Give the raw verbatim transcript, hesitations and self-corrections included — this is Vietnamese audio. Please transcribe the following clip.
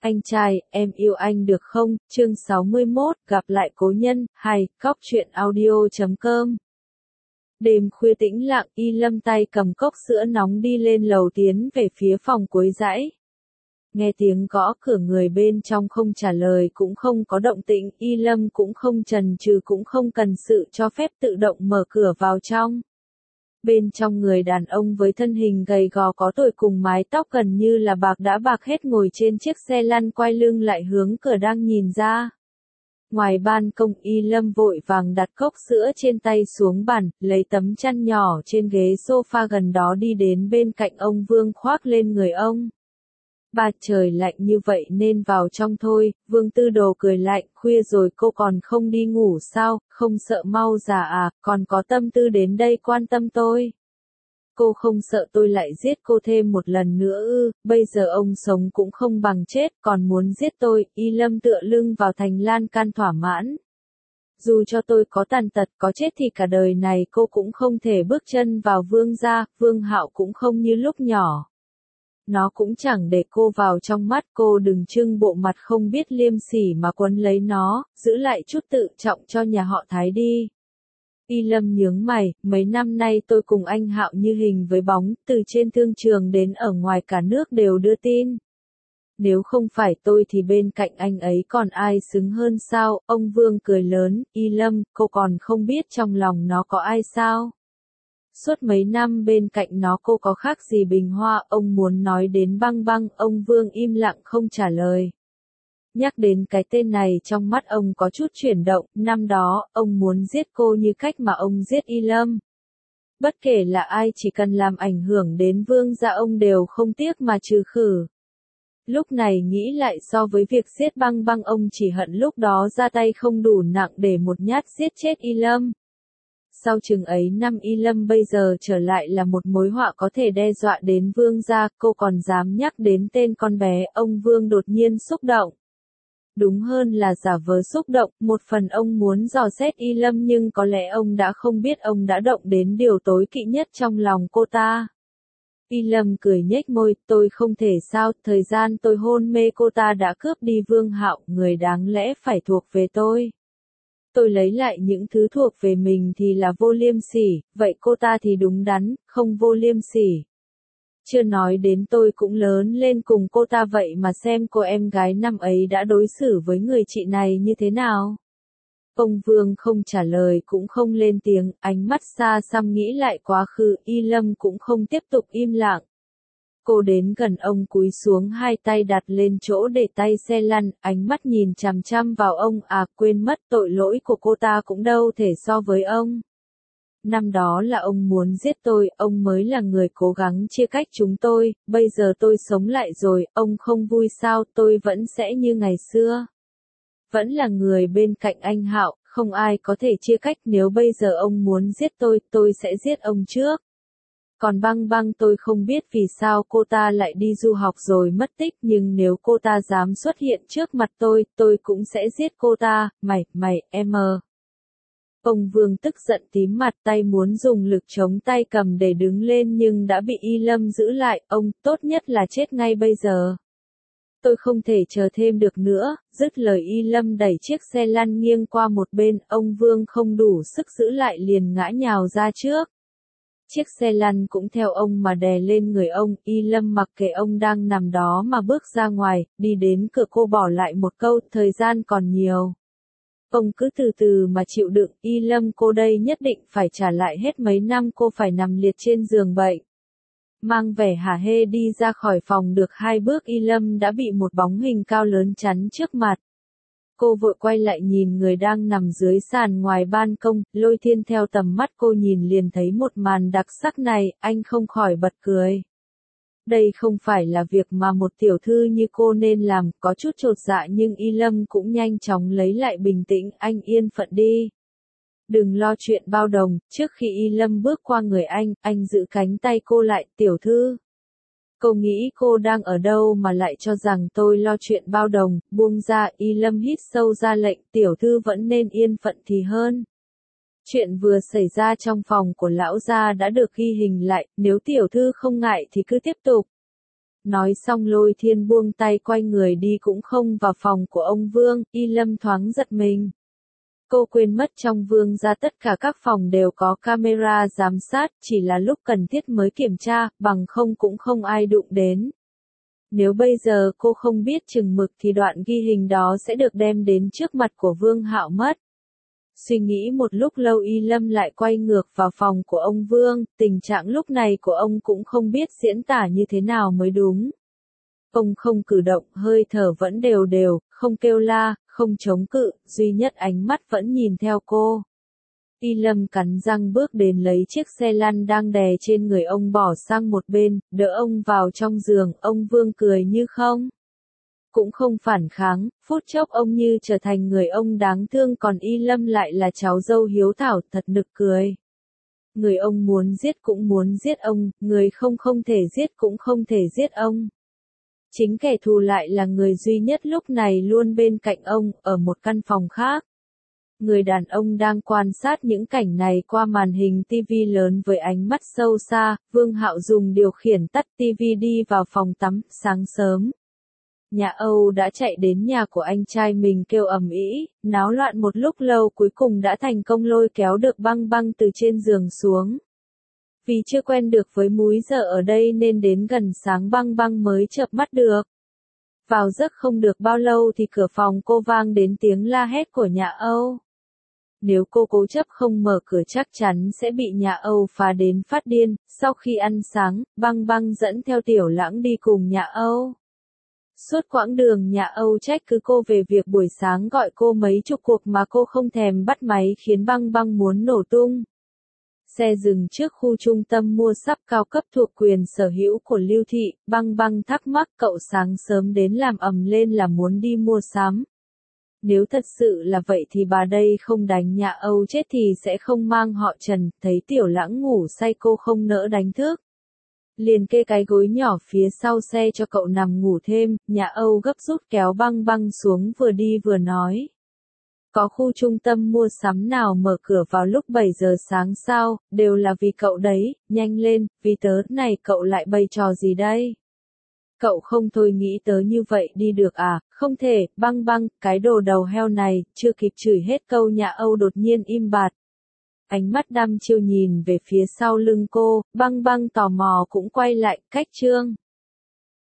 Anh trai, em yêu anh được không? Chương sáu mươi mốt, gặp lại cố nhân, hai, cóc truyện audio chấm com. Đêm khuya tĩnh lặng, Y Lâm tay cầm cốc sữa nóng đi lên lầu tiến về phía phòng cuối dãy. Nghe tiếng gõ cửa, người bên trong không trả lời cũng không có động tĩnh, Y Lâm cũng không chần chừ cũng không cần sự cho phép, tự động mở cửa vào trong. Bên trong người đàn ông với thân hình gầy gò có tuổi cùng mái tóc gần như là bạc đã bạc hết ngồi trên chiếc xe lăn quay lưng lại hướng cửa đang nhìn ra. Ngoài ban công, Y Lâm vội vàng đặt cốc sữa trên tay xuống bàn, lấy tấm chăn nhỏ trên ghế sofa gần đó đi đến bên cạnh ông Vương khoác lên người ông. Bà, trời lạnh như vậy nên vào trong thôi. Vương Tư Đồ cười lạnh, khuya rồi cô còn không đi ngủ sao, không sợ mau già à, còn có tâm tư đến đây quan tâm tôi. Cô không sợ tôi lại giết cô thêm một lần nữa ư? Bây giờ ông sống cũng không bằng chết, còn muốn giết tôi. Y Lâm tựa lưng vào thành lan can thỏa mãn. Dù cho tôi có tàn tật có chết thì cả đời này cô cũng không thể bước chân vào Vương gia. Vương Hạo cũng không như lúc nhỏ. Nó cũng chẳng để cô vào trong mắt, cô đừng trưng bộ mặt không biết liêm sỉ mà quấn lấy nó, giữ lại chút tự trọng cho nhà họ Thái đi. Y Lâm nhướng mày, mấy năm nay tôi cùng anh Hạo như hình với bóng, từ trên thương trường đến ở ngoài cả nước đều đưa tin. Nếu không phải tôi thì bên cạnh anh ấy còn ai xứng hơn sao? Ông Vương cười lớn, Y Lâm, cô còn không biết trong lòng nó có ai sao? Suốt mấy năm bên cạnh nó cô có khác gì Bình Hoa? Ông muốn nói đến Băng Băng, ông Vương im lặng không trả lời. Nhắc đến cái tên này trong mắt ông có chút chuyển động, năm đó, ông muốn giết cô như cách mà ông giết Y Lâm. Bất kể là ai chỉ cần làm ảnh hưởng đến Vương gia ông đều không tiếc mà trừ khử. Lúc này nghĩ lại so với việc giết Băng Băng ông chỉ hận lúc đó ra tay không đủ nặng để một nhát giết chết Y Lâm. Sau chừng ấy năm Y Lâm bây giờ trở lại là một mối họa có thể đe dọa đến Vương gia, cô còn dám nhắc đến tên con bé, ông Vương đột nhiên xúc động. Đúng hơn là giả vờ xúc động, một phần ông muốn dò xét Y Lâm nhưng có lẽ ông đã không biết ông đã động đến điều tối kỵ nhất trong lòng cô ta. Y Lâm cười nhếch môi, tôi không thể sao, thời gian tôi hôn mê cô ta đã cướp đi Vương Hạo, người đáng lẽ phải thuộc về tôi. Tôi lấy lại những thứ thuộc về mình thì là vô liêm sỉ, vậy cô ta thì đúng đắn, không vô liêm sỉ. Chưa nói đến tôi cũng lớn lên cùng cô ta vậy mà xem cô em gái năm ấy đã đối xử với người chị này như thế nào. Ông Vương không trả lời cũng không lên tiếng, ánh mắt xa xăm nghĩ lại quá khứ, Y Lâm cũng không tiếp tục im lặng. Cô đến gần ông cúi xuống hai tay đặt lên chỗ để tay xe lăn, ánh mắt nhìn chằm chằm vào ông, à quên mất tội lỗi của cô ta cũng đâu thể so với ông. Năm đó là ông muốn giết tôi, ông mới là người cố gắng chia cách chúng tôi, bây giờ tôi sống lại rồi, ông không vui sao, tôi vẫn sẽ như ngày xưa. Vẫn là người bên cạnh anh Hạo, không ai có thể chia cách, nếu bây giờ ông muốn giết tôi, tôi sẽ giết ông trước. Còn Băng Băng tôi không biết vì sao cô ta lại đi du học rồi mất tích, nhưng nếu cô ta dám xuất hiện trước mặt tôi, tôi cũng sẽ giết cô ta, mày, mày, em mờ. Ông Vương tức giận tím mặt, tay muốn dùng lực chống tay cầm để đứng lên nhưng đã bị Y Lâm giữ lại, ông, tốt nhất là chết ngay bây giờ. Tôi không thể chờ thêm được nữa, dứt lời Y Lâm đẩy chiếc xe lăn nghiêng qua một bên, ông Vương không đủ sức giữ lại liền ngã nhào ra trước. Chiếc xe lăn cũng theo ông mà đè lên người ông, Y Lâm mặc kệ ông đang nằm đó mà bước ra ngoài, đi đến cửa cô bỏ lại một câu, thời gian còn nhiều. Ông cứ từ từ mà chịu đựng, Y Lâm cô đây nhất định phải trả lại hết mấy năm cô phải nằm liệt trên giường bệnh. Mang vẻ hả hê đi ra khỏi phòng được hai bước Y Lâm đã bị một bóng hình cao lớn chắn trước mặt. Cô vội quay lại nhìn người đang nằm dưới sàn ngoài ban công, Lôi Thiên theo tầm mắt cô nhìn liền thấy một màn đặc sắc này, anh không khỏi bật cười. Đây không phải là việc mà một tiểu thư như cô nên làm, có chút chột dạ nhưng Y Lâm cũng nhanh chóng lấy lại bình tĩnh, anh yên phận đi. Đừng lo chuyện bao đồng, trước khi Y Lâm bước qua người anh, anh giữ cánh tay cô lại, tiểu thư. Cô nghĩ cô đang ở đâu mà lại cho rằng tôi lo chuyện bao đồng, buông ra. Y Lâm hít sâu ra lệnh, tiểu thư vẫn nên yên phận thì hơn. Chuyện vừa xảy ra trong phòng của lão gia đã được ghi hình lại, nếu tiểu thư không ngại thì cứ tiếp tục. Nói xong Lôi Thiên buông tay quay người đi cũng không vào phòng của ông Vương, Y Lâm thoáng giật mình. Cô quên mất trong Vương gia tất cả các phòng đều có camera giám sát, chỉ là lúc cần thiết mới kiểm tra, bằng không cũng không ai đụng đến. Nếu bây giờ cô không biết chừng mực thì đoạn ghi hình đó sẽ được đem đến trước mặt của Vương Hạo mất. Suy nghĩ một lúc lâu Y Lâm lại quay ngược vào phòng của ông Vương, tình trạng lúc này của ông cũng không biết diễn tả như thế nào mới đúng. Ông không cử động, hơi thở vẫn đều đều, không kêu la, không chống cự, duy nhất ánh mắt vẫn nhìn theo cô. Y Lâm cắn răng bước đến lấy chiếc xe lăn đang đè trên người ông bỏ sang một bên, đỡ ông vào trong giường, ông Vương cười như không. Cũng không phản kháng, phút chốc ông như trở thành người ông đáng thương còn Y Lâm lại là cháu dâu hiếu thảo, thật nực cười. Người ông muốn giết cũng muốn giết ông, người không không thể giết cũng không thể giết ông. Chính kẻ thù lại là người duy nhất lúc này luôn bên cạnh ông, ở một căn phòng khác. Người đàn ông đang quan sát những cảnh này qua màn hình ti vi lớn với ánh mắt sâu xa, Vương Hạo dùng điều khiển tắt ti vi đi vào phòng tắm, sáng sớm. Nhà Âu đã chạy đến nhà của anh trai mình kêu ầm ĩ, náo loạn một lúc lâu cuối cùng đã thành công lôi kéo được Băng Băng từ trên giường xuống. Vì chưa quen được với múi giờ ở đây nên đến gần sáng Băng Băng mới chợp mắt được. Vào giấc không được bao lâu thì cửa phòng cô vang đến tiếng la hét của nhà Âu. Nếu cô cố chấp không mở cửa chắc chắn sẽ bị nhà Âu phá đến phát điên. Sau khi ăn sáng, Băng Băng dẫn theo Tiểu Lãng đi cùng nhà Âu. Suốt quãng đường nhà Âu trách cứ cô về việc buổi sáng gọi cô mấy chục cuộc mà cô không thèm bắt máy khiến Băng Băng muốn nổ tung. Xe dừng trước khu trung tâm mua sắm cao cấp thuộc quyền sở hữu của Lưu Thị, Băng Băng thắc mắc cậu sáng sớm đến làm ầm lên là muốn đi mua sắm. Nếu thật sự là vậy thì bà đây không đánh nhà Âu chết thì sẽ không mang họ Trần, thấy Tiểu Lãng ngủ say cô không nỡ đánh thức. Liền kê cái gối nhỏ phía sau xe cho cậu nằm ngủ thêm, nhà Âu gấp rút kéo Băng Băng xuống vừa đi vừa nói. Có khu trung tâm mua sắm nào mở cửa vào lúc bảy giờ sáng sao, đều là vì cậu đấy, nhanh lên, vì tớ này cậu lại bày trò gì đây? Cậu không thôi nghĩ tớ như vậy đi được à, không thể, Băng Băng, cái đồ đầu heo này, chưa kịp chửi hết câu nhà Âu đột nhiên im bặt. Ánh mắt đăm chiêu nhìn về phía sau lưng cô, Băng Băng tò mò cũng quay lại, cách chương.